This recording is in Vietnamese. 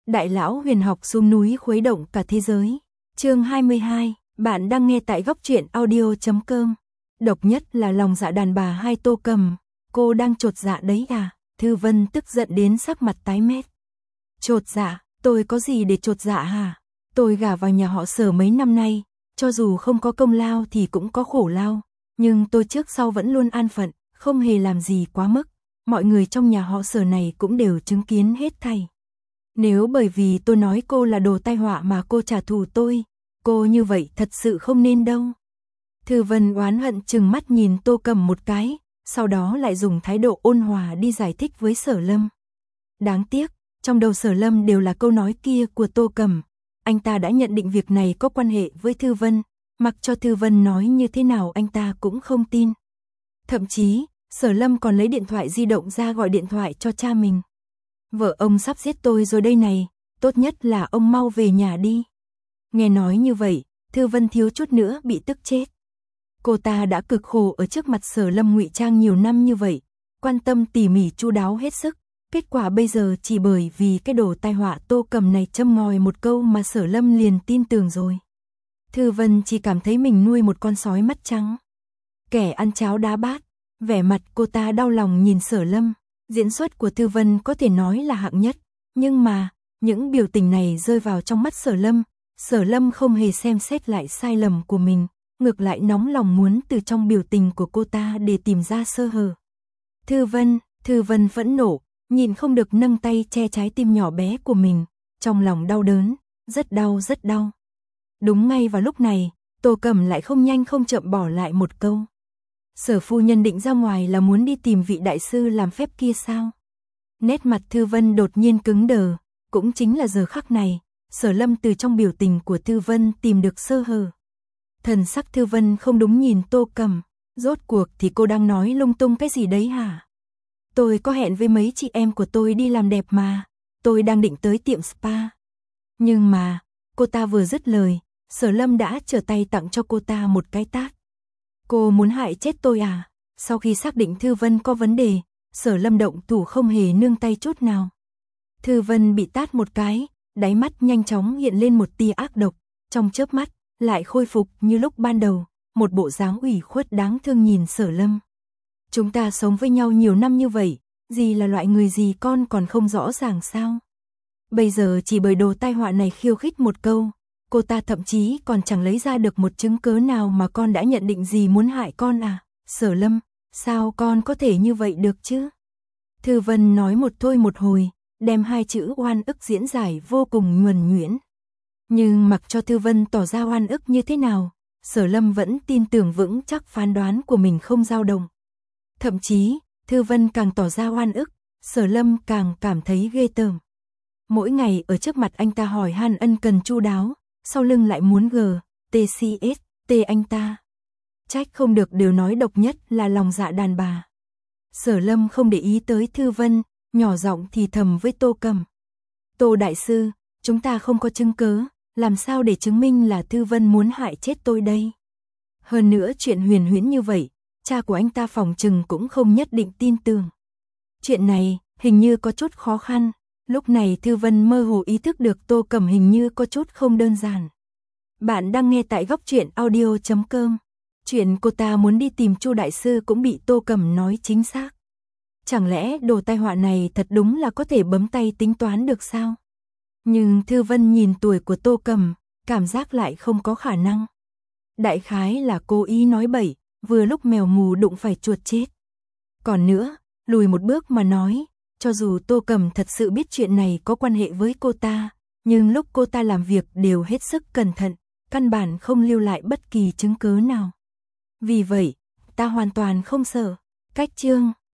Đại lão huyền học xuống núi khuấy động cả thế giới. Chương 22, bạn đang nghe tại góc truyện audio.com. Độc nhất là lòng dạ đàn bà hai Tô Cầm, cô đang chột dạ đấy à? Thư Vân tức giận đến sắc mặt tái mét. Chột dạ, tôi có gì để chột dạ hả? Tôi gả vào nhà họ Sở mấy năm nay, cho dù không có công lao thì cũng có khổ lao, nhưng tôi trước sau vẫn luôn an phận, không hề làm gì quá mức. Mọi người trong nhà họ Sở này cũng đều chứng kiến hết thảy. Nếu bởi vì tôi nói cô là đồ tai họa mà cô trả thù tôi, cô như vậy thật sự không nên đâu. Thư Vân oán hận chừng mắt nhìn Tô Cầm một cái, sau đó lại dùng thái độ ôn hòa đi giải thích với Sở Lâm. Đáng tiếc, trong đầu Sở Lâm đều là câu nói kia của Tô Cầm. Anh ta đã nhận định việc này có quan hệ với Thư Vân, mặc cho Thư Vân nói như thế nào anh ta cũng không tin. Thậm chí, Sở Lâm còn lấy điện thoại di động ra gọi điện thoại cho cha mình. Vợ ông sắp giết tôi rồi đây này, tốt nhất là ông mau về nhà đi. Nghe nói như vậy, Thư Vân thiếu chút nữa bị tức chết. Cô ta đã cực khổ ở trước mặt Sở Lâm ngụy trang nhiều năm như vậy, quan tâm tỉ mỉ chu đáo hết sức. Kết quả bây giờ chỉ bởi vì cái đồ tai họa Tô Cầm này châm ngòi một câu mà Sở Lâm liền tin tưởng rồi. Thư Vân chỉ cảm thấy mình nuôi một con sói mắt trắng. Kẻ ăn cháo đá bát, vẻ mặt cô ta đau lòng nhìn Sở Lâm. Diễn xuất của Thư Vân có thể nói là hạng nhất, nhưng mà, những biểu tình này rơi vào trong mắt Sở Lâm không hề xem xét lại sai lầm của mình, ngược lại nóng lòng muốn từ trong biểu tình của cô ta để tìm ra sơ hở. Thư Vân phẫn nộ, nhìn không được nâng tay che trái tim nhỏ bé của mình, trong lòng đau đớn, rất đau. Đúng ngay vào lúc này, Tô Cầm lại không nhanh không chậm bỏ lại một câu. Sở phu nhân định ra ngoài là muốn đi tìm vị đại sư làm phép kia sao? Nét mặt Thư Vân đột nhiên cứng đờ, cũng chính là giờ khắc này, Sở Lâm từ trong biểu tình của Thư Vân tìm được sơ hở. Thần sắc Thư Vân không đúng nhìn Tô Cầm, rốt cuộc thì cô đang nói lung tung cái gì đấy hả? Tôi có hẹn với mấy chị em của tôi đi làm đẹp mà, tôi đang định tới tiệm spa. Nhưng mà, cô ta vừa dứt lời, Sở Lâm đã trở tay tặng cho cô ta một cái tát. Cô muốn hại chết tôi à? Sau khi xác định Thư Vân có vấn đề, Sở Lâm động thủ không hề nương tay chút nào. Thư Vân bị tát một cái, đáy mắt nhanh chóng hiện lên một tia ác độc, trong chớp mắt lại khôi phục như lúc ban đầu, một bộ dáng ủy khuất đáng thương nhìn Sở Lâm. Chúng ta sống với nhau nhiều năm như vậy, gì là loại người gì con còn không rõ ràng sao? Bây giờ chỉ bởi đồ tai họa này khiêu khích một câu, cô ta thậm chí còn chẳng lấy ra được một chứng cớ nào mà con đã nhận định gì muốn hại con à? Sở Lâm, sao con có thể như vậy được chứ? Thư Vân nói một thôi một hồi, đem hai chữ oan ức diễn giải vô cùng nhuần nhuyễn. Nhưng mặc cho Thư Vân tỏ ra oan ức như thế nào, Sở Lâm vẫn tin tưởng vững chắc phán đoán của mình không dao động. Thậm chí, Thư Vân càng tỏ ra oan ức, Sở Lâm càng cảm thấy ghê tởm. Mỗi ngày ở trước mặt anh ta hỏi han ân cần chu đáo, sau lưng lại muốn TCST anh ta. Trách không được đều nói độc nhất là lòng dạ đàn bà. Sở Lâm không để ý tới Thư Vân, nhỏ giọng thì thầm với Tô Cầm. Tô đại sư, chúng ta không có chứng cớ, làm sao để chứng minh là Thư Vân muốn hại chết tôi đây? Hơn nữa chuyện huyền huyễn như vậy, cha của anh ta phỏng chừng cũng không nhất định tin tưởng. Chuyện này, hình như có chút khó khăn. Lúc này Thư Vân mơ hồ ý thức được Tô Cầm hình như có chút không đơn giản. Bạn đang nghe tại góc truyện audio.com. Chuyện cô ta muốn đi tìm Chu đại sư cũng bị Tô Cầm nói chính xác. Chẳng lẽ đồ tai họa này thật đúng là có thể bấm tay tính toán được sao? Nhưng Thư Vân nhìn tuổi của Tô Cầm, cảm giác lại không có khả năng. Đại khái là cố ý nói bậy, vừa lúc mèo mù đụng phải chuột chết. Còn nữa, lùi một bước mà nói, cho dù Tô Cầm thật sự biết chuyện này có quan hệ với cô ta, nhưng lúc cô ta làm việc đều hết sức cẩn thận, căn bản không lưu lại bất kỳ chứng cứ nào. Vì vậy, ta hoàn toàn không sợ. Cách chương